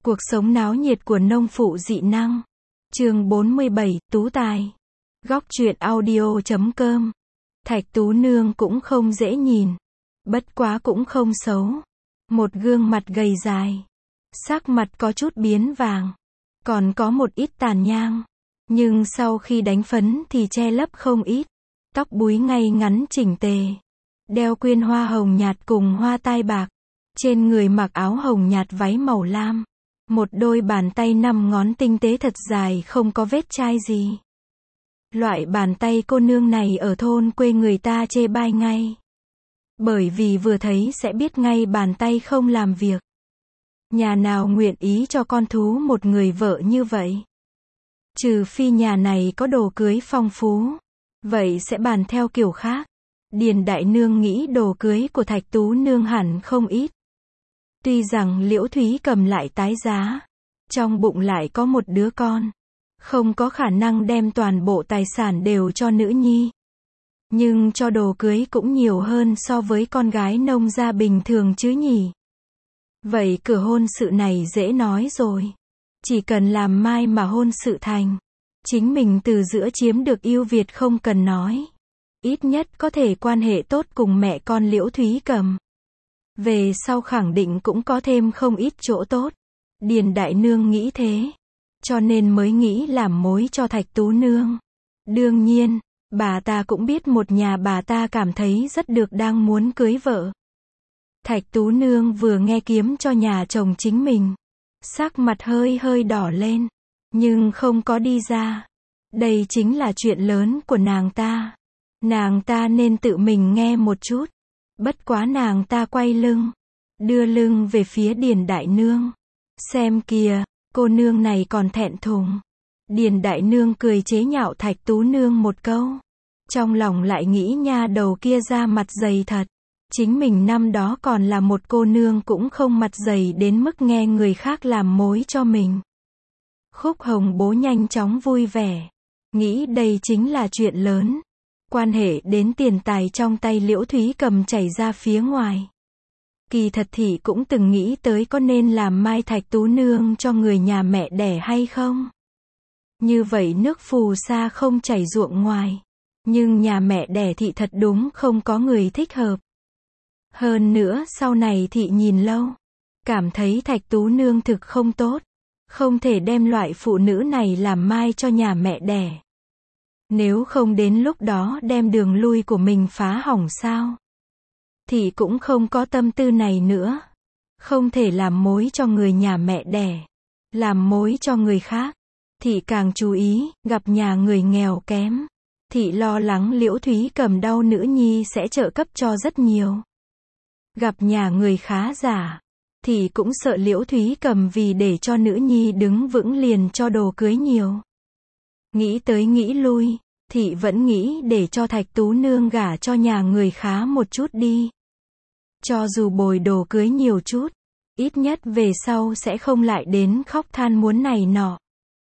Cuộc sống náo nhiệt của nông phụ dị năng. Chương 47, Tú Tài. Góc truyện audio.com. Thạch Tú Nương cũng không dễ nhìn. Bất quá cũng không xấu. Một gương mặt gầy dài. Sắc mặt có chút biến vàng. Còn có một ít tàn nhang. Nhưng sau khi đánh phấn thì che lấp không ít. Tóc búi ngay ngắn chỉnh tề. Đeo quyên hoa hồng nhạt cùng hoa tai bạc. Trên người mặc áo hồng nhạt váy màu lam. Một đôi bàn tay 5 ngón tinh tế thật dài không có vết chai gì. Loại bàn tay cô nương này ở thôn quê người ta chê bai ngay. Bởi vì vừa thấy sẽ biết ngay bàn tay không làm việc. Nhà nào nguyện ý cho con thú một người vợ như vậy? Trừ phi nhà này có đồ cưới phong phú. Vậy sẽ bàn theo kiểu khác. Điền đại nương nghĩ đồ cưới của Thạch Tú Nương hẳn không ít. Tuy rằng Liễu Thúy Cầm lại tái giá, trong bụng lại có một đứa con, không có khả năng đem toàn bộ tài sản đều cho nữ nhi. Nhưng cho đồ cưới cũng nhiều hơn so với con gái nông gia bình thường chứ nhỉ. Vậy cửa hôn sự này dễ nói rồi. Chỉ cần làm mai mà hôn sự thành, chính mình từ giữa chiếm được ưu việt không cần nói. Ít nhất có thể quan hệ tốt cùng mẹ con Liễu Thúy Cầm. Về sau khẳng định cũng có thêm không ít chỗ tốt. Điền đại nương nghĩ thế. Cho nên mới nghĩ làm mối cho Thạch Tú Nương. Đương nhiên, bà ta cũng biết một nhà bà ta cảm thấy rất được đang muốn cưới vợ. Thạch Tú Nương vừa nghe kiếm cho nhà chồng chính mình. Sắc mặt hơi hơi đỏ lên. Nhưng không có đi ra. Đây chính là chuyện lớn của nàng ta. Nàng ta nên tự mình nghe một chút. Bất quá nàng ta quay lưng. Đưa lưng về phía Điền đại nương. Xem kìa, cô nương này còn thẹn thùng. Điền đại nương cười chế nhạo Thạch Tú Nương một câu. Trong lòng lại nghĩ nha đầu kia ra mặt dày thật. Chính mình năm đó còn là một cô nương cũng không mặt dày đến mức nghe người khác làm mối cho mình. Khúc Hồng Bố nhanh chóng vui vẻ. Nghĩ đây chính là chuyện lớn. Quan hệ đến tiền tài trong tay Liễu Thúy Cầm chảy ra phía ngoài. Kỳ thật thì cũng từng nghĩ tới có nên làm mai Thạch Tú Nương cho người nhà mẹ đẻ hay không. Như vậy nước phù sa không chảy ruộng ngoài. Nhưng nhà mẹ đẻ thị thật đúng không có người thích hợp. Hơn nữa sau này thị nhìn lâu. Cảm thấy Thạch Tú Nương thực không tốt. Không thể đem loại phụ nữ này làm mai cho nhà mẹ đẻ. Nếu không đến lúc đó đem đường lui của mình phá hỏng sao? Thì cũng không có tâm tư này nữa. Không thể làm mối cho người nhà mẹ đẻ. Làm mối cho người khác. Thì càng chú ý, gặp nhà người nghèo kém. Thì lo lắng Liễu Thúy Cầm đau nữ nhi sẽ trợ cấp cho rất nhiều. Gặp nhà người khá giả. Thì cũng sợ Liễu Thúy Cầm vì để cho nữ nhi đứng vững liền cho đồ cưới nhiều. Nghĩ tới nghĩ lui, thị vẫn nghĩ để cho Thạch Tú Nương gả cho nhà người khá một chút đi. Cho dù bồi đồ cưới nhiều chút, ít nhất về sau sẽ không lại đến khóc than muốn này nọ.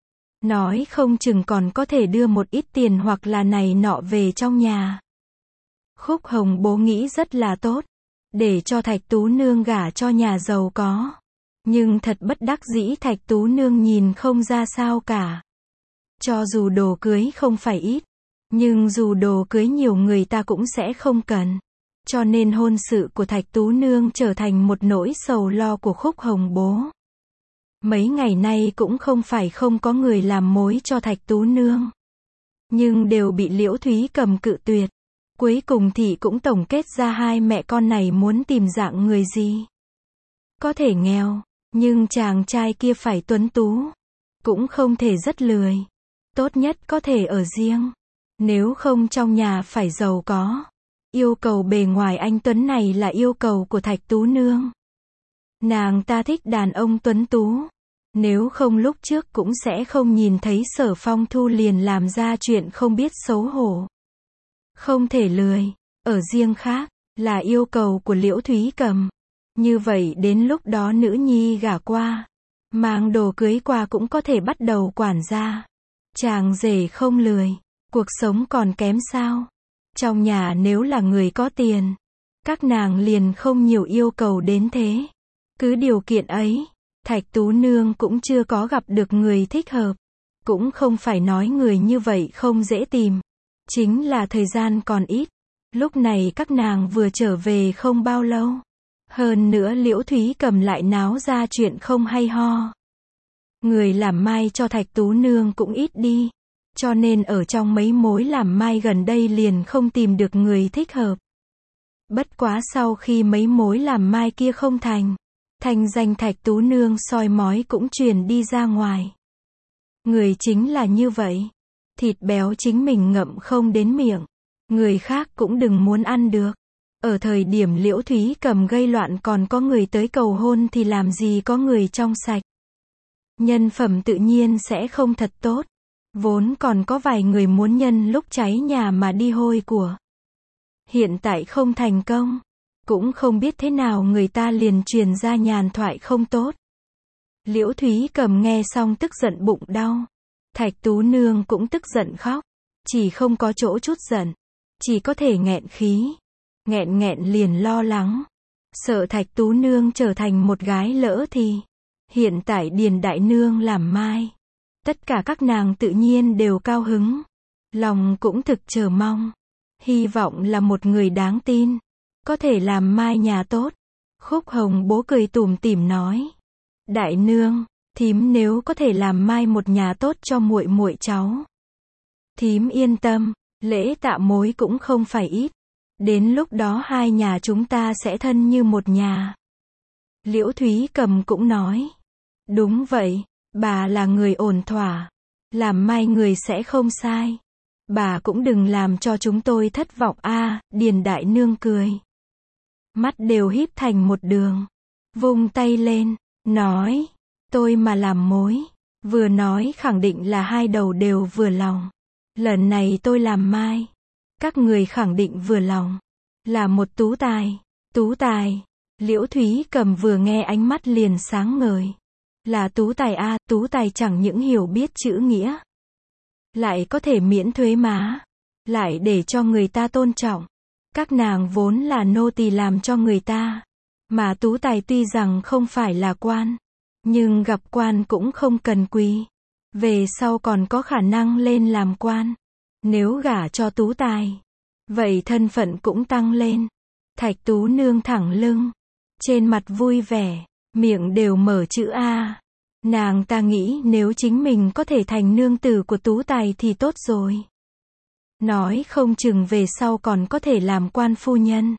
Nói không chừng còn có thể đưa một ít tiền hoặc là này nọ về trong nhà. Khúc Hồng Bố nghĩ rất là tốt, để cho Thạch Tú Nương gả cho nhà giàu có. Nhưng thật bất đắc dĩ Thạch Tú Nương nhìn không ra sao cả. Cho dù đồ cưới không phải ít, nhưng dù đồ cưới nhiều người ta cũng sẽ không cần. Cho nên hôn sự của Thạch Tú Nương trở thành một nỗi sầu lo của Khúc Hồng Bố. Mấy ngày nay cũng không phải không có người làm mối cho Thạch Tú Nương. Nhưng đều bị Liễu Thúy Cầm cự tuyệt. Cuối cùng thì cũng tổng kết ra hai mẹ con này muốn tìm dạng người gì. Có thể nghèo, nhưng chàng trai kia phải tuấn tú. Cũng không thể rất lười. Tốt nhất có thể ở riêng. Nếu không trong nhà phải giàu có. Yêu cầu bề ngoài anh tuấn này là yêu cầu của Thạch Tú Nương. Nàng ta thích đàn ông tuấn tú. Nếu không lúc trước cũng sẽ không nhìn thấy Sở Phong Thu liền làm ra chuyện không biết xấu hổ. Không thể lười. Ở riêng khác, là yêu cầu của Liễu Thúy Cầm. Như vậy đến lúc đó nữ nhi gả qua. Mang đồ cưới qua cũng có thể bắt đầu quản gia. Chàng rể không lười. Cuộc sống còn kém sao? Trong nhà nếu là người có tiền, các nàng liền không nhiều yêu cầu đến thế. Cứ điều kiện ấy, Thạch Tú Nương cũng chưa có gặp được người thích hợp. Cũng không phải nói người như vậy không dễ tìm. Chính là thời gian còn ít. Lúc này các nàng vừa trở về không bao lâu. Hơn nữa Liễu Thúy Cầm lại náo ra chuyện không hay ho. Người làm mai cho Thạch Tú Nương cũng ít đi. Cho nên ở trong mấy mối làm mai gần đây liền không tìm được người thích hợp. Bất quá sau khi mấy mối làm mai kia không thành, thanh danh Thạch Tú Nương soi mói cũng truyền đi ra ngoài. Người chính là như vậy. Thịt béo chính mình ngậm không đến miệng. Người khác cũng đừng muốn ăn được. Ở thời điểm Liễu Thúy Cầm gây loạn còn có người tới cầu hôn thì làm gì có người trong sạch. Nhân phẩm tự nhiên sẽ không thật tốt. Vốn còn có vài người muốn nhân lúc cháy nhà mà đi hôi của. Hiện tại không thành công. Cũng không biết thế nào người ta liền truyền ra nhàn thoại không tốt. Liễu Thúy Cầm nghe xong tức giận bụng đau. Thạch Tú Nương cũng tức giận khóc. Chỉ không có chỗ chút giận. Chỉ có thể nghẹn khí. Nghẹn liền lo lắng. Sợ Thạch Tú Nương trở thành một gái lỡ thì. Hiện tại Điền Đại Nương làm mai. Tất cả các nàng tự nhiên đều cao hứng. Lòng cũng thực chờ mong. Hy vọng là một người đáng tin. Có thể làm mai nhà tốt. Khúc Hồng Bố cười tủm tỉm nói. Đại Nương, thím nếu có thể làm mai một nhà tốt cho muội muội cháu. Thím yên tâm, lễ tạ mối cũng không phải ít. Đến lúc đó hai nhà chúng ta sẽ thân như một nhà. Liễu Thúy Cầm cũng nói. Đúng vậy, bà là người ổn thỏa. Làm mai người sẽ không sai. Bà cũng đừng làm cho chúng tôi thất vọng a. Điền Đại Nương cười. Mắt đều híp thành một đường. Vung tay lên, nói. Tôi mà làm mối. Vừa nói khẳng định là hai đầu đều vừa lòng. Lần này tôi làm mai. Các người khẳng định vừa lòng. Là một tú tài. Tú tài. Liễu Thúy Cầm vừa nghe ánh mắt liền sáng ngời. Là tú tài a, tú tài chẳng những hiểu biết chữ nghĩa. Lại có thể miễn thuế má. Lại để cho người ta tôn trọng. Các nàng vốn là nô tỳ làm cho người ta. Mà tú tài tuy rằng không phải là quan. Nhưng gặp quan cũng không cần quý. Về sau còn có khả năng lên làm quan. Nếu gả cho tú tài. Vậy thân phận cũng tăng lên. Thạch Tú Nương thẳng lưng. Trên mặt vui vẻ. Miệng đều mở chữ A. Nàng ta nghĩ nếu chính mình có thể thành nương tử của tú tài thì tốt rồi. Nói không chừng về sau còn có thể làm quan phu nhân.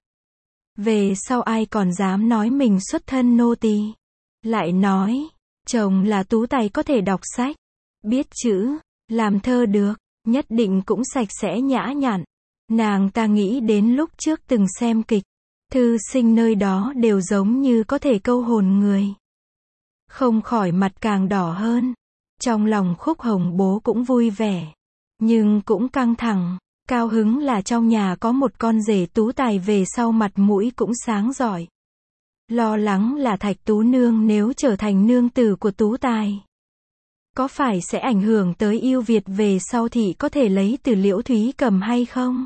Về sau ai còn dám nói mình xuất thân nô tỳ. Lại nói, chồng là tú tài có thể đọc sách, biết chữ, làm thơ được, nhất định cũng sạch sẽ nhã nhặn. Nàng ta nghĩ đến lúc trước từng xem kịch, thư sinh nơi đó đều giống như có thể câu hồn người. Không khỏi mặt càng đỏ hơn. Trong lòng Khúc Hồng Bố cũng vui vẻ. Nhưng cũng căng thẳng. Cao hứng là trong nhà có một con rể tú tài về sau mặt mũi cũng sáng rọi. Lo lắng là Thạch Tú Nương nếu trở thành nương tử của tú tài. Có phải sẽ ảnh hưởng tới yêu Việt về sau thì có thể lấy từ Liễu Thúy Cầm hay không?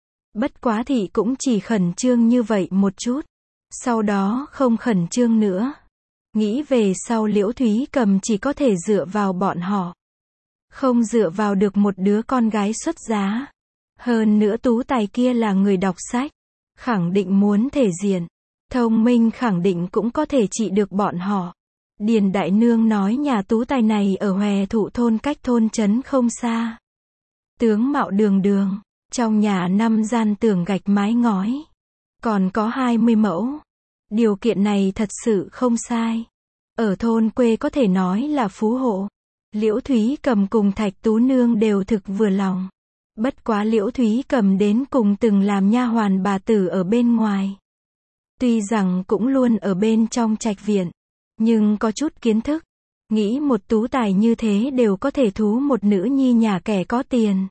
Bất quá thì cũng chỉ khẩn trương như vậy một chút. Sau đó không khẩn trương nữa. Nghĩ về sau Liễu Thúy Cầm chỉ có thể dựa vào bọn họ. Không dựa vào được một đứa con gái xuất giá. Hơn nữa tú tài kia là người đọc sách. Khẳng định muốn thể diện. Thông minh khẳng định cũng có thể trị được bọn họ. Điền Đại Nương nói nhà tú tài này ở Hòe Thụ thôn cách thôn trấn không xa. Tướng mạo đường đường. Trong nhà 5 gian tường gạch mái ngói. Còn có 20 mẫu. Điều kiện này thật sự không sai. Ở thôn quê có thể nói là phú hộ. Liễu Thúy Cầm cùng Thạch Tú Nương đều thực vừa lòng. Bất quá Liễu Thúy Cầm đến cùng từng làm nha hoàn bà tử ở bên ngoài. Tuy rằng cũng luôn ở bên trong trạch viện. Nhưng có chút kiến thức. Nghĩ một tú tài như thế đều có thể thú một nữ nhi nhà kẻ có tiền.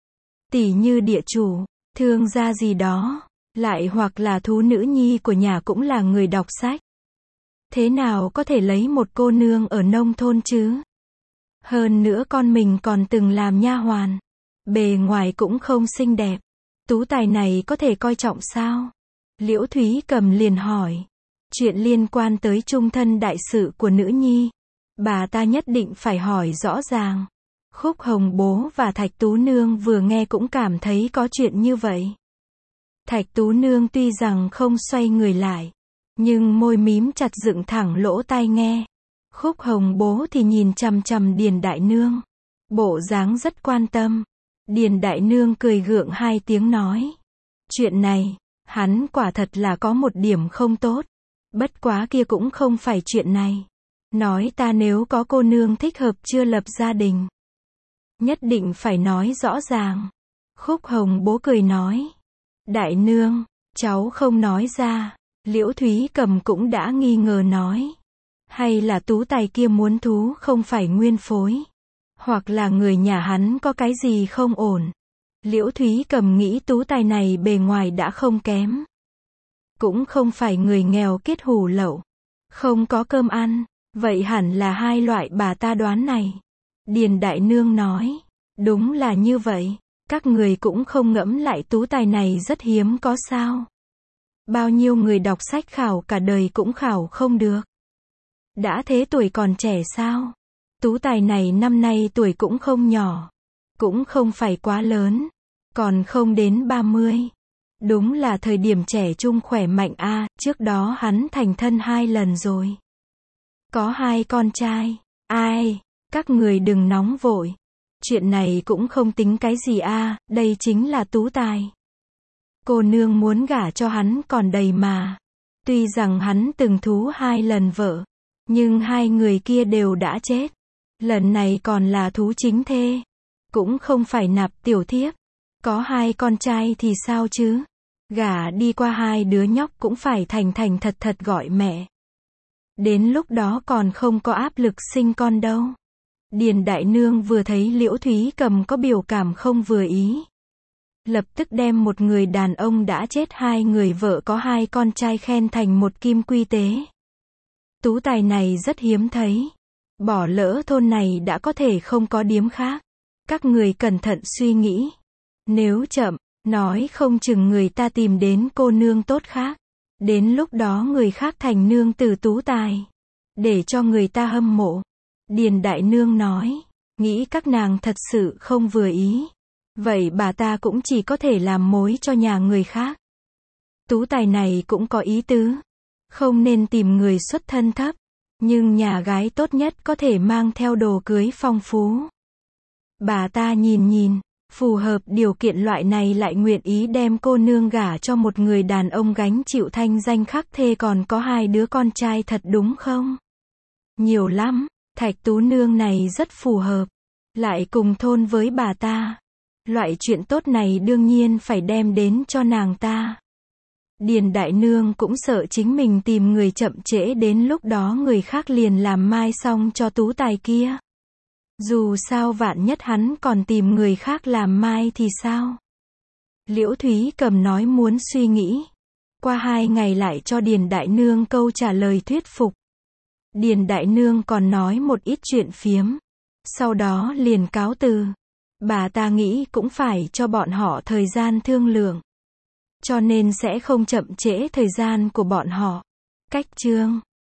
Tỷ như địa chủ, thương gia gì đó. Lại hoặc là thú nữ nhi của nhà cũng là người đọc sách. Thế nào có thể lấy một cô nương ở nông thôn chứ? Hơn nữa con mình còn từng làm nha hoàn. Bề ngoài cũng không xinh đẹp. Tú tài này có thể coi trọng sao? Liễu Thúy Cầm liền hỏi. Chuyện liên quan tới chung thân đại sự của nữ nhi, bà ta nhất định phải hỏi rõ ràng. Khúc Hồng bố và Thạch Tú Nương vừa nghe cũng cảm thấy có chuyện như vậy. Thạch Tú Nương tuy rằng không xoay người lại, nhưng môi mím chặt dựng thẳng lỗ tai nghe. Khúc Hồng bố thì nhìn chằm chằm Điền Đại Nương, bộ dáng rất quan tâm. Điền Đại Nương cười gượng hai tiếng nói, chuyện này, hắn quả thật là có một điểm không tốt. Bất quá kia cũng không phải chuyện này. Nói ta nếu có cô nương thích hợp chưa lập gia đình, nhất định phải nói rõ ràng. Khúc Hồng bố cười nói, Đại Nương, cháu không nói ra. Liễu Thúy Cầm cũng đã nghi ngờ nói, hay là Tú Tài kia muốn thú không phải nguyên phối, hoặc là người nhà hắn có cái gì không ổn. Liễu Thúy Cầm nghĩ Tú Tài này bề ngoài đã không kém, cũng không phải người nghèo kiết hủ lậu, không có cơm ăn, vậy hẳn là hai loại bà ta đoán này. Điền Đại Nương nói, đúng là như vậy, các người cũng không ngẫm lại Tú Tài này rất hiếm có sao. Bao nhiêu người đọc sách khảo cả đời cũng khảo không được. Đã thế tuổi còn trẻ sao? Tú Tài này năm nay tuổi cũng không nhỏ, cũng không phải quá lớn, còn không đến 30. Đúng là thời điểm trẻ trung khỏe mạnh a, trước đó hắn thành thân 2 lần rồi. Có 2 con trai. Ai, các người đừng nóng vội. Chuyện này cũng không tính cái gì a, đây chính là Tú Tài. Cô nương muốn gả cho hắn còn đầy mà. Tuy rằng hắn từng thú 2 lần vợ, nhưng 2 người kia đều đã chết. Lần này còn là thú chính thê, cũng không phải nạp tiểu thiếp. Có 2 con trai thì sao chứ? Gả đi qua 2 đứa nhóc cũng phải thành thành thật thật gọi mẹ. Đến lúc đó còn không có áp lực sinh con đâu. Điền Đại Nương vừa thấy Liễu Thúy Cầm có biểu cảm không vừa ý, lập tức đem một người đàn ông đã chết 2 người vợ có 2 con trai khen thành một kim quy tế. Tú Tài này rất hiếm thấy. Bỏ lỡ thôn này đã có thể không có điếm khác. Các người cẩn thận suy nghĩ. Nếu chậm, nói không chừng người ta tìm đến cô nương tốt khác. Đến lúc đó người khác thành nương tử Tú Tài, để cho người ta hâm mộ. Điền Đại Nương nói, nghĩ các nàng thật sự không vừa ý. Vậy bà ta cũng chỉ có thể làm mối cho nhà người khác. Tú Tài này cũng có ý tứ. Không nên tìm người xuất thân thấp, nhưng nhà gái tốt nhất có thể mang theo đồ cưới phong phú. Bà ta nhìn nhìn, phù hợp điều kiện loại này lại nguyện ý đem cô nương gả cho một người đàn ông gánh chịu thanh danh khắc thê còn có 2 đứa con trai thật đúng không? Nhiều lắm, Thạch Tú Nương này rất phù hợp. Lại cùng thôn với bà ta. Loại chuyện tốt này đương nhiên phải đem đến cho nàng ta. Điền Đại Nương cũng sợ chính mình tìm người chậm trễ đến lúc đó người khác liền làm mai xong cho Tú Tài kia. Dù sao vạn nhất hắn còn tìm người khác làm mai thì sao? Liễu Thúy Cầm nói muốn suy nghĩ. Qua 2 ngày lại cho Điền Đại Nương câu trả lời thuyết phục. Điền Đại Nương còn nói một ít chuyện phiếm. Sau đó liền cáo từ. Bà ta nghĩ cũng phải cho bọn họ thời gian thương lượng. Cho nên sẽ không chậm trễ thời gian của bọn họ. Cách chương